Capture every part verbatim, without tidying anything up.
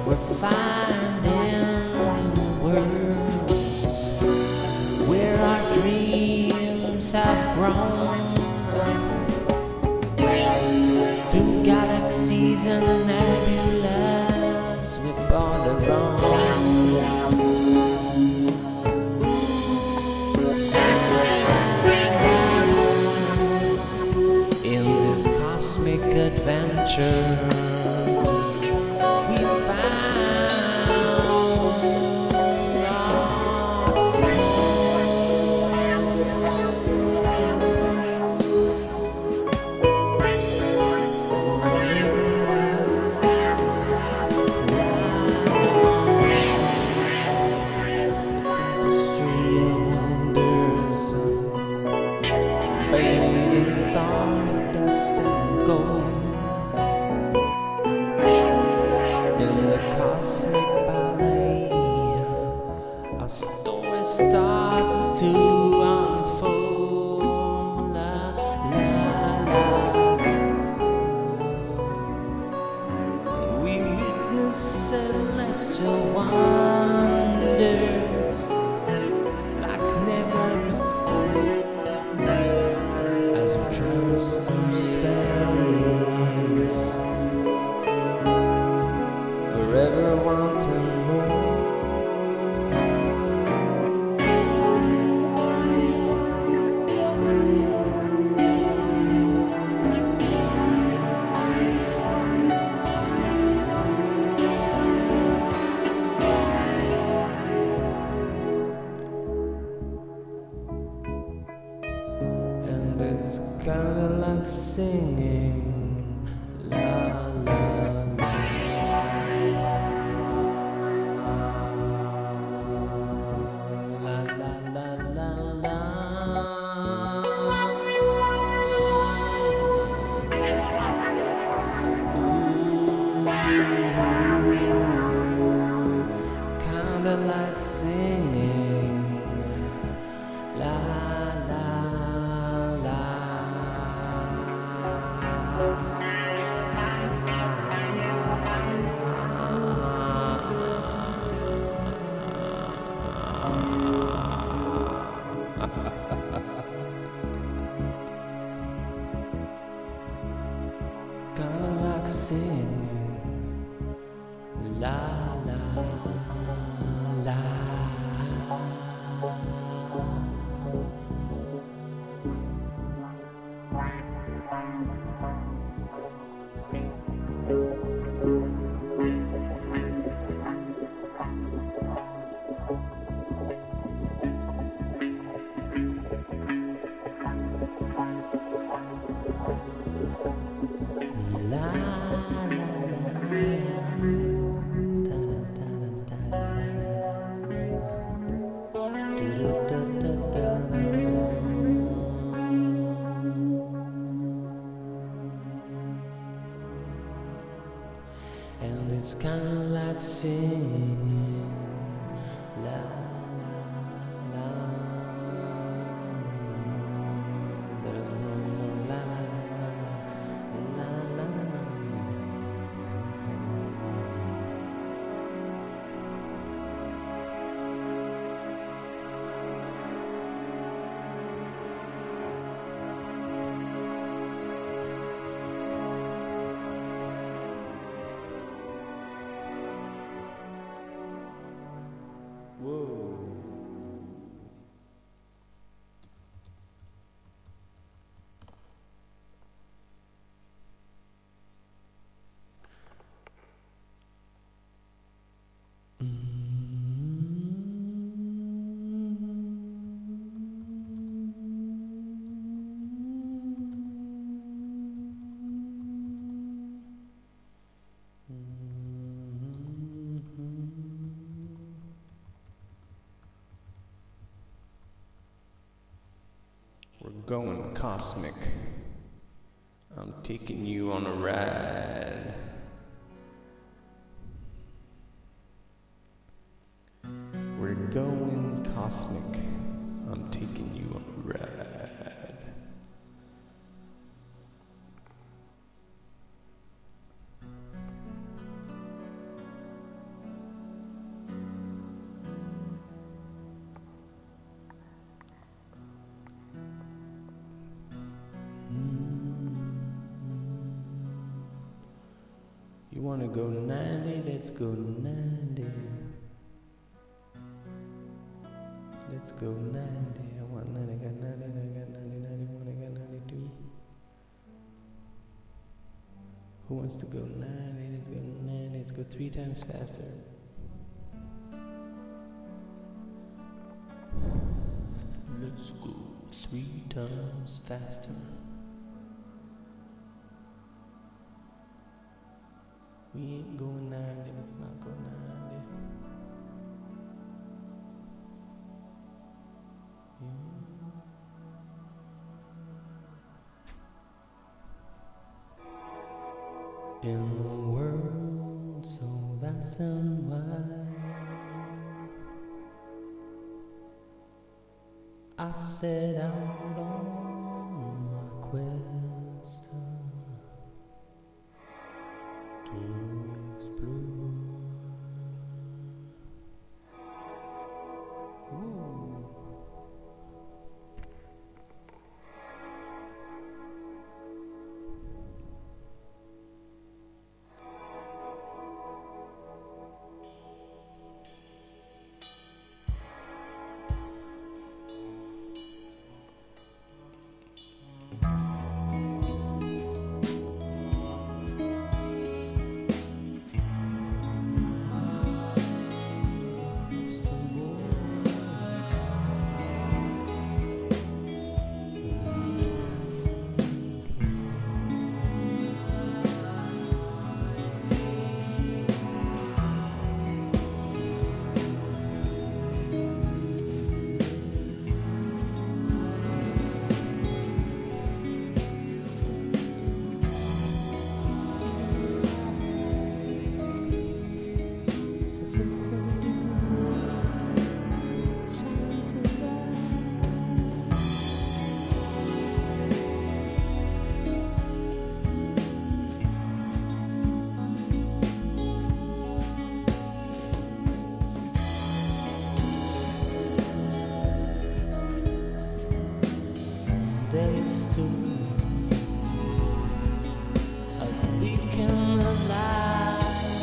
We're finding new worlds where our dreams have grown through galaxies and nebulas we border on. In this cosmic adventure we found our bathed in stardust and gold. In the cosmic ballet, our story starts to unfold. La, la, la, la. We witness celestial wonders like never before as we traverse through space, forever wanting more. And it's kinda like singing la la la la la la la la. Ooh, kinda like singing la la la. Kinda like singing la la la. La la la da da da da da da da da da. And it's kinda like singing la la la. There's no more la la la la la la la. Whoa. We're going cosmic. I'm taking you on a ride. We're going cosmic. I'm taking you on a ride. You wanna go ninety? Let's go ninety. Let's go ninety. I want ninety, got ninety, I got ninety, ninety-one, I got ninety-two. Who wants to go ninety? Let's go ninety. Let's go three times faster. Let's go three times faster. We ain't going ninety, let's not go ninety. Yeah. In a world so vast and wide, I set out on my quest to explore. Ooh. They stood a beacon of light,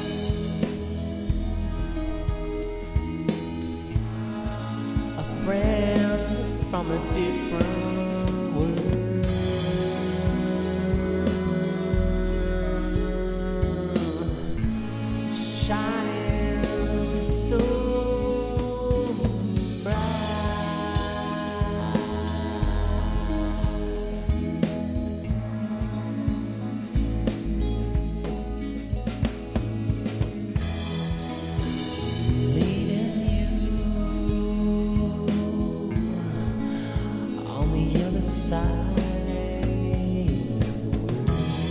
a friend from a different world, shining so side of the world.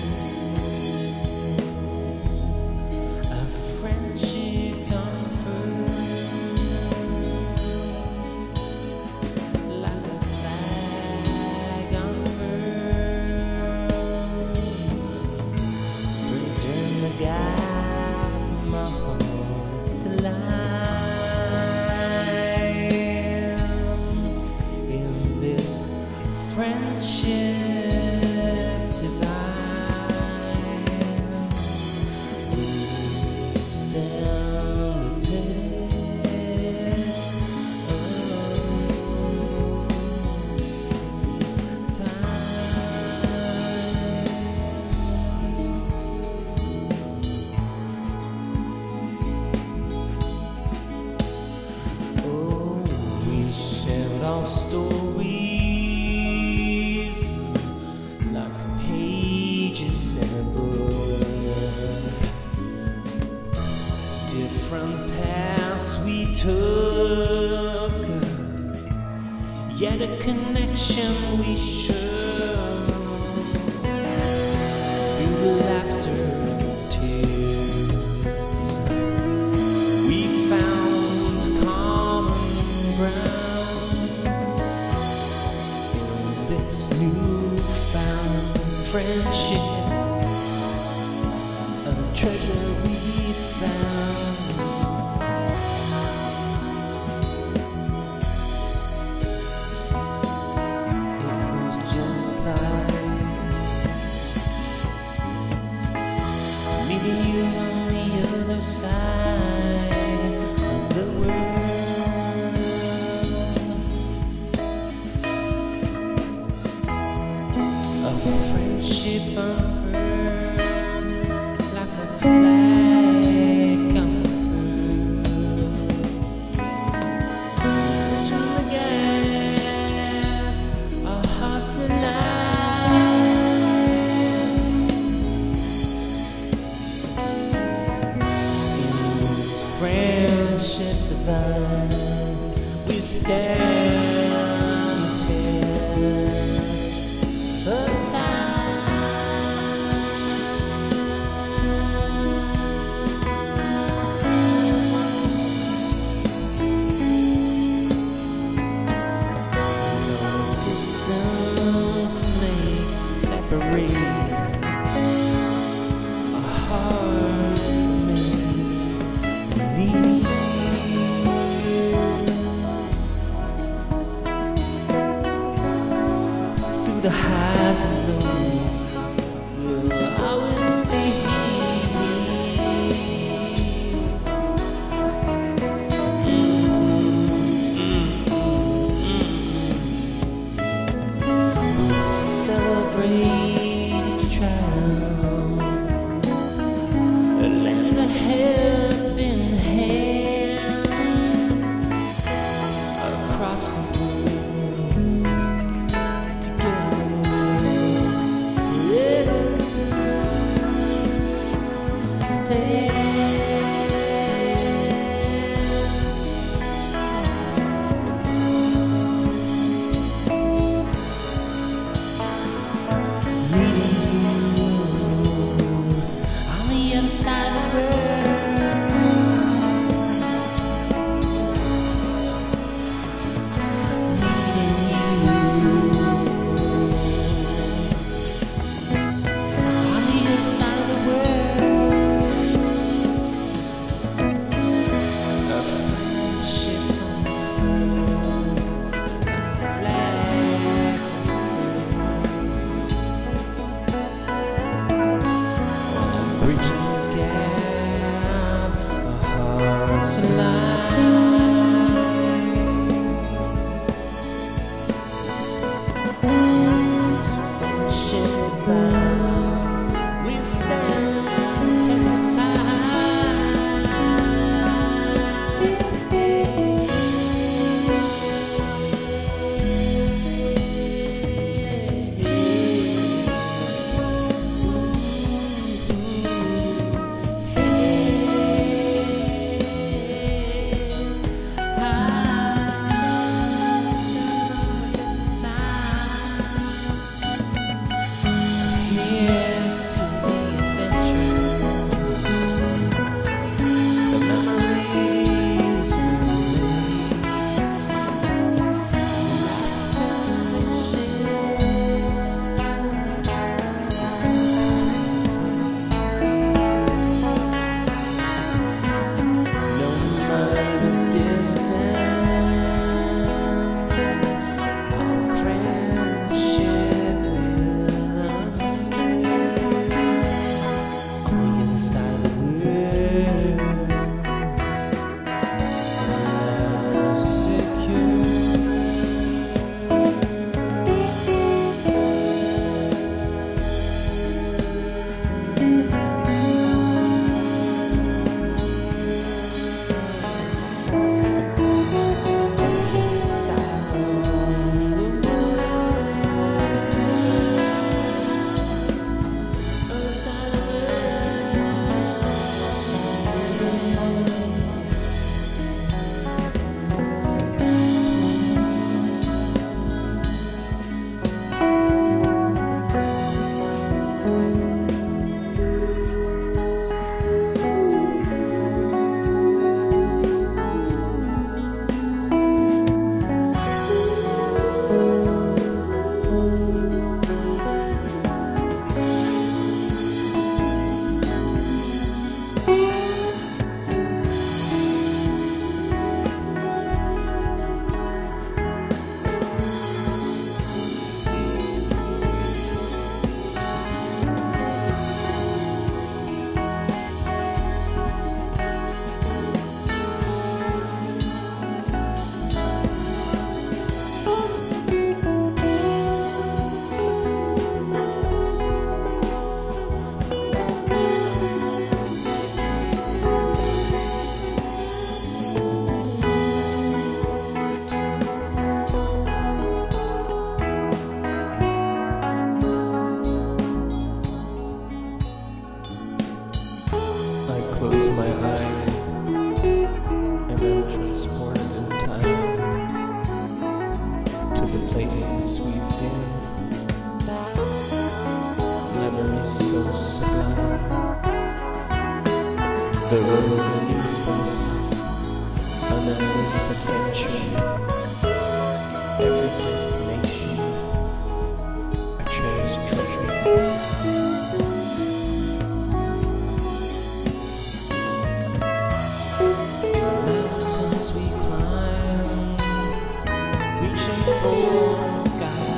A friendship unfurled like a flag unfurled, bridging the gap my heart's alive in this friendship divine. Will stand the test of time. Oh, we shared our stories like pages in a book. Different paths we took, yet a connection we shook. Through the laughter and tears, we found common ground in this newfound friendship, a treasure we found. It was just meeting you on the other side of the world. A friendship unfurled like a flag unfurled. Between the gap, our hearts align. Friendship divine, we stand the test of time. No distance may separate our hearts remain near. Through the highs and lows, we'll always be We'll celebrate each trial, lend a helping hand across the world together. Stay. On the other side of the world, meeting you. On the other side of the world, a friendship unfurled like a flag. Bridging the gap. close my eyes and I'm transported in time to the places we've been. Memories so sublime. The road beneath us, an endless adventure. Every destination, a cherished treasure. Mountains we climb, reaching for the sky.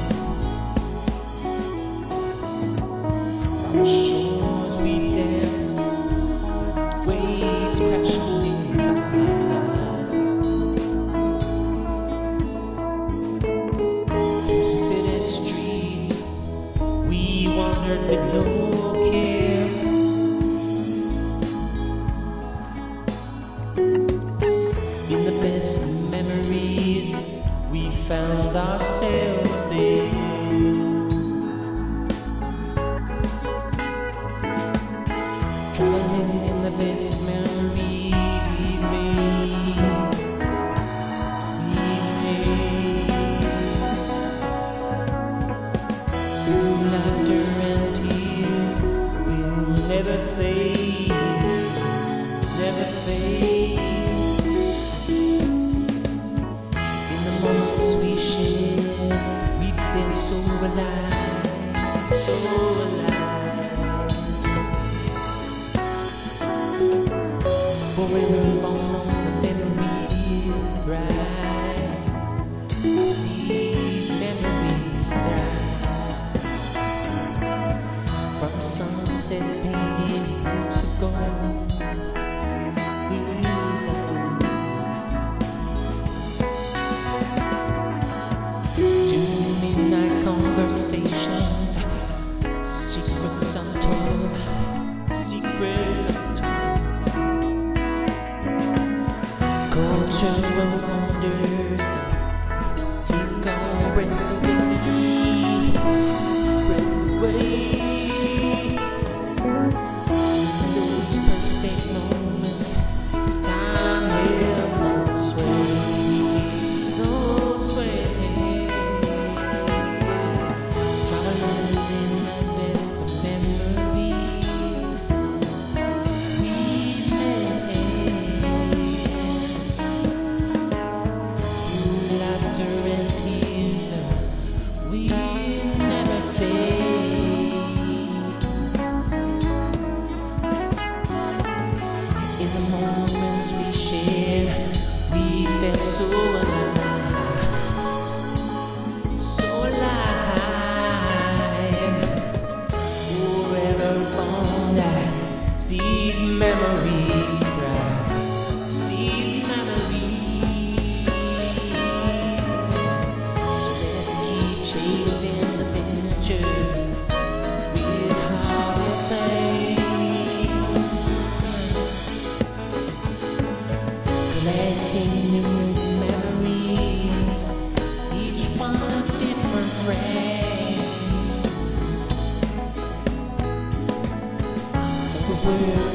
On shores we danced, waves crashing by. Through city streets we wandered with no care. In the best memories, we found ourselves there. Traveling in the best memories we made. We made. Through laughter and tears, we'll never fade, never fade. We share, we feel so alive, so alive. Forever long the memories thrive. These memories thrive. From sunset painted years ago, years ago. Conversations, secrets untold, secrets untold. Cultural wonders take our breath away, breath away. Those perfect moments, time held no sway, no sway. We shared, we felt so alive, so alive. Forever bond as these memories thrive, these memories. So let's keep chasing the adventure with hearts of flame. Collecting new memories, each one a different frame. The world